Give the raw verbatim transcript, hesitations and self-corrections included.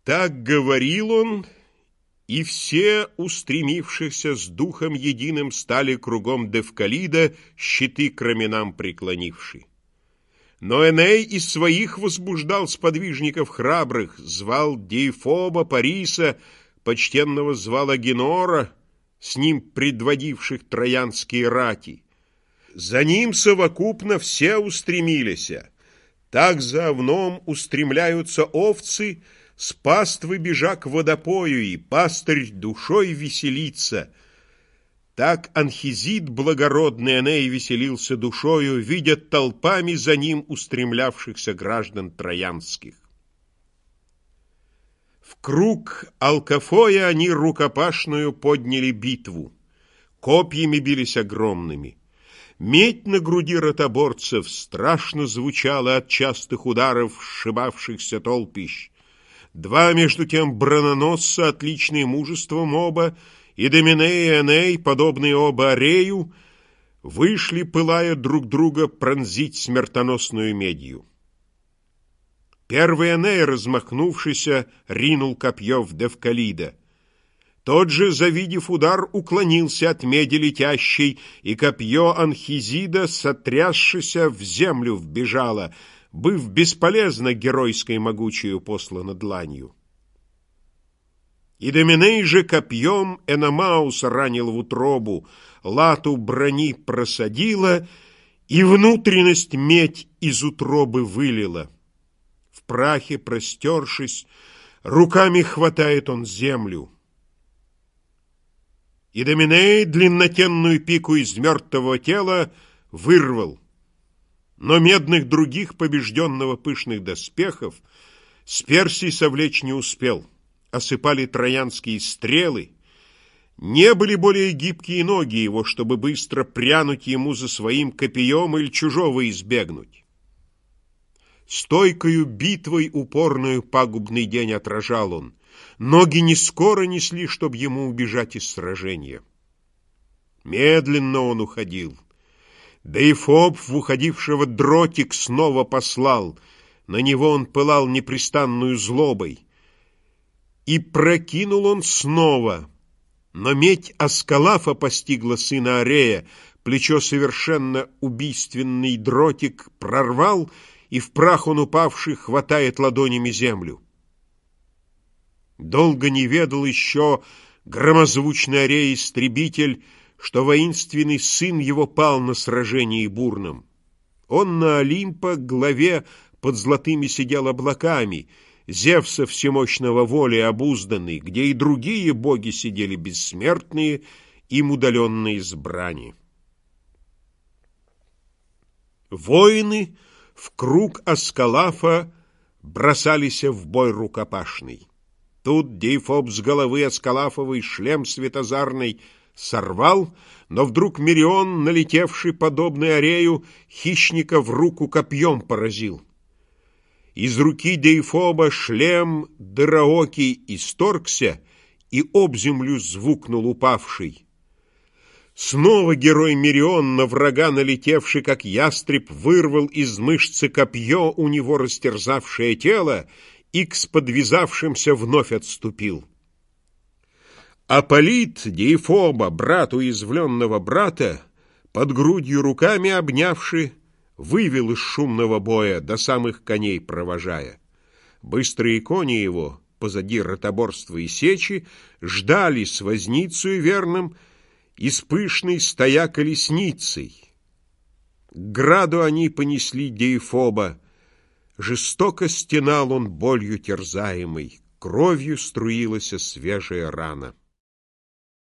Так говорил он, и все, устремившихся с духом единым, стали кругом Девкалида, щиты к раменам преклонивши. Но Эней из своих возбуждал сподвижников храбрых, звал Деифоба, Париса, почтенного звал Агенора, с ним предводивших троянские рати. За ним совокупно все устремились. Так за овном устремляются овцы, с паствы бежа к водопою, и пастырь душой веселится. Так Анхизид благородный Эней веселился душою, видя толпами за ним устремлявшихся граждан троянских. В круг Алкафоя они рукопашную подняли битву, копьями бились огромными. Медь на груди ротоборцев страшно звучала от частых ударов сшибавшихся толпищ. Два, между тем, броненосца, отличные мужеством оба, и Доминей и Эней, подобные оба Арею, вышли, пылая друг друга, пронзить смертоносную медью. Первый Эней, размахнувшийся, ринул копье в Девкалида. Тот же, завидев удар, уклонился от меди летящей, и копье Анхизида, сотрясшися, в землю вбежало, быв бесполезно геройской могучею послано дланью. И Доминей же копьем Эномауса ранил в утробу, лату брони просадила, и внутренность медь из утробы вылила. В прахе простершись, руками хватает он землю. И Доминей длиннотенную пику из мертвого тела вырвал. Но медных других, побежденного пышных доспехов, с Персии совлечь не успел. Осыпали троянские стрелы. Не были более гибкие ноги его, чтобы быстро прянуть ему за своим копьем или чужого избегнуть. Стойкою битвой упорную пагубный день отражал он. Ноги не скоро несли, чтоб ему убежать из сражения. Медленно он уходил. Деифоб в уходившего дротик снова послал. На него он пылал непрестанную злобой. И прокинул он снова. Но медь Аскалафа постигла сына Арея. Плечо совершенно убийственный дротик прорвал, и в прах он упавший хватает ладонями землю. Долго не ведал еще громозвучный Арей-истребитель, что воинственный сын его пал на сражении бурном. Он на Олимпа главе под золотыми сидел облаками, Зевса всемощного воли обузданный, где и другие боги сидели бессмертные, им удаленные с брани. Воины в круг Аскалафа бросались в бой рукопашный. Тут Деифоб с головы Аскалафовой шлем светозарный сорвал, но вдруг Мерион, налетевший подобный Арею, хищника в руку копьем поразил. Из руки Деифоба шлем дыроокий исторгся, и об землю звукнул упавший. Снова герой Мерион, на врага налетевший, как ястреб, вырвал из мышцы копье, у него растерзавшее тело, и к сподвязавшимся вновь отступил. Аполит Деифоба, брат уязвленного брата, под грудью руками обнявши, вывел из шумного боя, до самых коней провожая. Быстрые кони его, позади ротоборства и сечи, ждали с возницею верным и с пышной стоя колесницей. К граду они понесли Деифоба. Жестоко стенал он болью терзаемый, кровью струилась свежая рана.